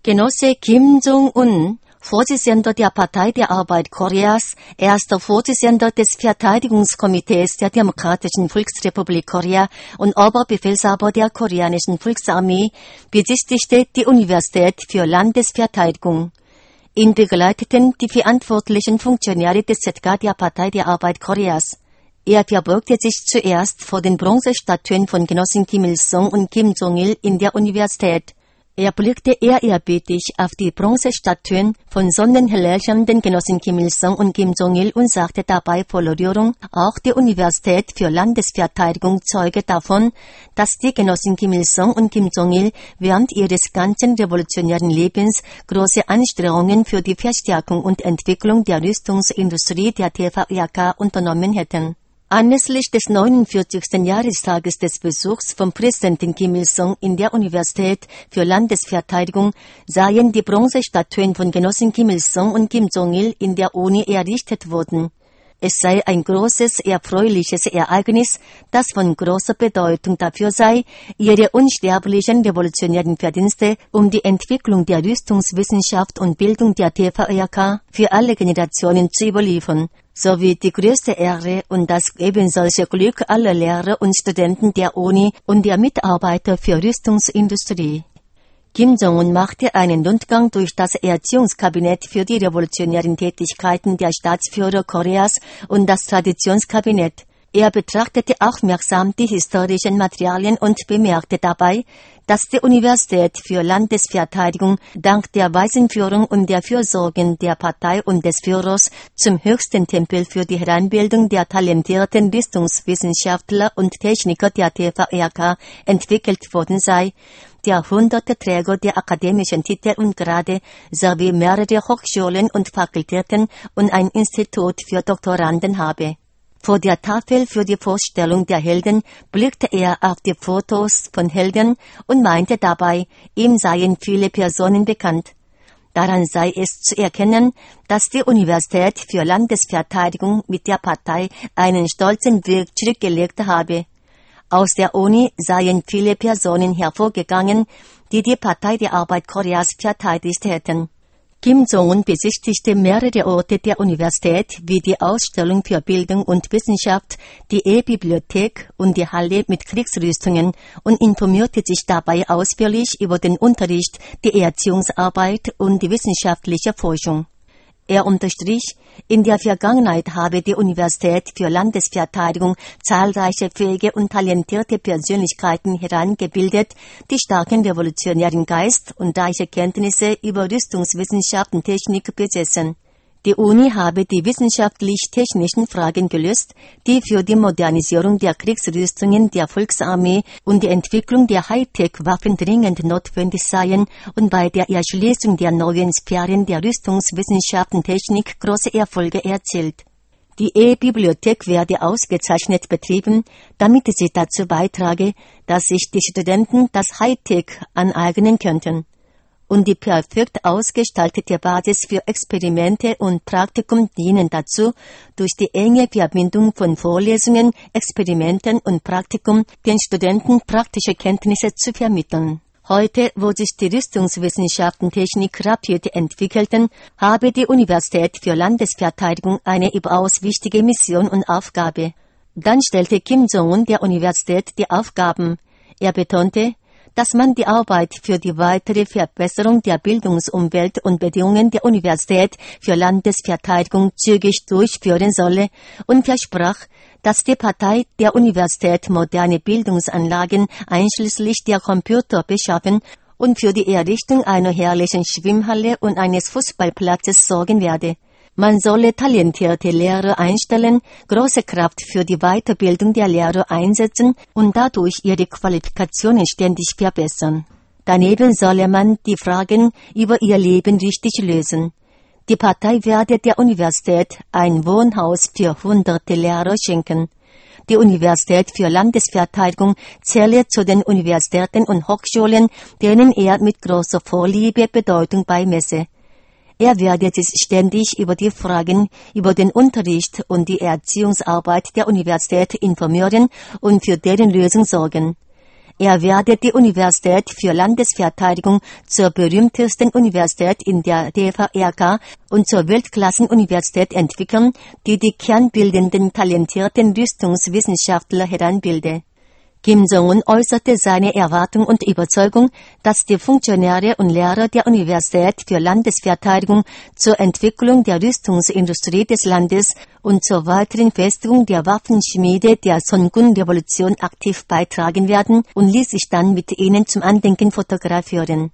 Genosse Kim Jong-un, Vorsitzender der Partei der Arbeit Koreas, erster Vorsitzender des Verteidigungskomitees der Demokratischen Volksrepublik Korea und Oberbefehlshaber der koreanischen Volksarmee, besichtigte die Universität für Landesverteidigung. Ihn begleiteten die verantwortlichen Funktionäre des ZK der Partei der Arbeit Koreas. Er verbeugte sich zuerst vor den Bronzestatuen von Genossen Kim Il-sung und Kim Jong-il in der Universität. Er blickte ehrerbietig auf die Bronzestatuen von sonnenherrschenden Genossen Kim Il-sung und Kim Jong-il und sagte dabei voller Rührung, auch die Universität für Landesverteidigung zeuge davon, dass die Genossen Kim Il-sung und Kim Jong-il während ihres ganzen revolutionären Lebens große Anstrengungen für die Verstärkung und Entwicklung der Rüstungsindustrie der TVRK unternommen hätten. Anlässlich des 49. Jahrestages des Besuchs von Präsidentin Kim Il-sung in der Universität für Landesverteidigung seien die Bronzestatuen von Genossen Kim Il-sung und Kim Jong-il in der Uni errichtet worden. Es sei ein großes, erfreuliches Ereignis, das von großer Bedeutung dafür sei, ihre unsterblichen revolutionären Verdienste um die Entwicklung der Rüstungswissenschaft und Bildung der TVRK für alle Generationen zu überliefern, sowie die größte Ehre und das ebensolche Glück aller Lehrer und Studenten der Uni und der Mitarbeiter für Rüstungsindustrie. Kim Jong-un machte einen Rundgang durch das Erziehungskabinett für die revolutionären Tätigkeiten der Staatsführer Koreas und das Traditionskabinett. Er betrachtete aufmerksam die historischen Materialien und bemerkte dabei, dass die Universität für Landesverteidigung dank der weisen Führung und der Fürsorgen der Partei und des Führers zum höchsten Tempel für die Heranbildung der talentierten Rüstungswissenschaftler und Techniker der TVRK entwickelt worden sei, der hunderte Träger der akademischen Titel und Grade sowie mehrere Hochschulen und Fakultäten und ein Institut für Doktoranden habe. Vor der Tafel für die Vorstellung der Helden blickte er auf die Fotos von Helden und meinte dabei, ihm seien viele Personen bekannt. Daran sei es zu erkennen, dass die Universität für Landesverteidigung mit der Partei einen stolzen Weg zurückgelegt habe. Aus der Uni seien viele Personen hervorgegangen, die die Partei der Arbeit Koreas verteidigt hätten. Kim Jong-un besichtigte mehrere Orte der Universität, wie die Ausstellung für Bildung und Wissenschaft, die E-Bibliothek und die Halle mit Kriegsrüstungen und informierte sich dabei ausführlich über den Unterricht, die Erziehungsarbeit und die wissenschaftliche Forschung. Er unterstrich, in der Vergangenheit habe die Universität für Landesverteidigung zahlreiche fähige und talentierte Persönlichkeiten herangebildet, die starken revolutionären Geist und reiche Kenntnisse über Rüstungswissenschaft und Technik besessen. Die Uni habe die wissenschaftlich-technischen Fragen gelöst, die für die Modernisierung der Kriegsrüstungen der Volksarmee und die Entwicklung der Hightech-Waffen dringend notwendig seien und bei der Erschließung der neuen Sphären der Rüstungswissenschaft und Technik große Erfolge erzielt. Die E-Bibliothek werde ausgezeichnet betrieben, damit sie dazu beitrage, dass sich die Studenten das Hightech aneignen könnten. Und die perfekt ausgestaltete Basis für Experimente und Praktikum dienen dazu, durch die enge Verbindung von Vorlesungen, Experimenten und Praktikum den Studenten praktische Kenntnisse zu vermitteln. Heute, wo sich die Rüstungswissenschaft und Technik rapide entwickelten, habe die Universität für Landesverteidigung eine überaus wichtige Mission und Aufgabe. Dann stellte Kim Jong-un der Universität die Aufgaben. Er betonte, dass man die Arbeit für die weitere Verbesserung der Bildungsumwelt und Bedingungen der Universität für Landesverteidigung zügig durchführen solle und versprach, dass die Partei der Universität moderne Bildungsanlagen einschließlich der Computer beschaffen und für die Errichtung einer herrlichen Schwimmhalle und eines Fußballplatzes sorgen werde. Man solle talentierte Lehrer einstellen, große Kraft für die Weiterbildung der Lehrer einsetzen und dadurch ihre Qualifikationen ständig verbessern. Daneben solle man die Fragen über ihr Leben richtig lösen. Die Partei werde der Universität ein Wohnhaus für hunderte Lehrer schenken. Die Universität für Landesverteidigung zähle zu den Universitäten und Hochschulen, denen er mit großer Vorliebe Bedeutung beimesse. Er werde sich ständig über die Fragen über den Unterricht und die Erziehungsarbeit der Universität informieren und für deren Lösung sorgen. Er werde die Universität für Landesverteidigung zur berühmtesten Universität in der DVRK und zur Weltklassenuniversität entwickeln, die die kernbildenden, talentierten Rüstungswissenschaftler heranbilde. Kim Jong-un äußerte seine Erwartung und Überzeugung, dass die Funktionäre und Lehrer der Universität für Landesverteidigung zur Entwicklung der Rüstungsindustrie des Landes und zur weiteren Festigung der Waffenschmiede der Songun-Revolution aktiv beitragen werden und ließ sich dann mit ihnen zum Andenken fotografieren.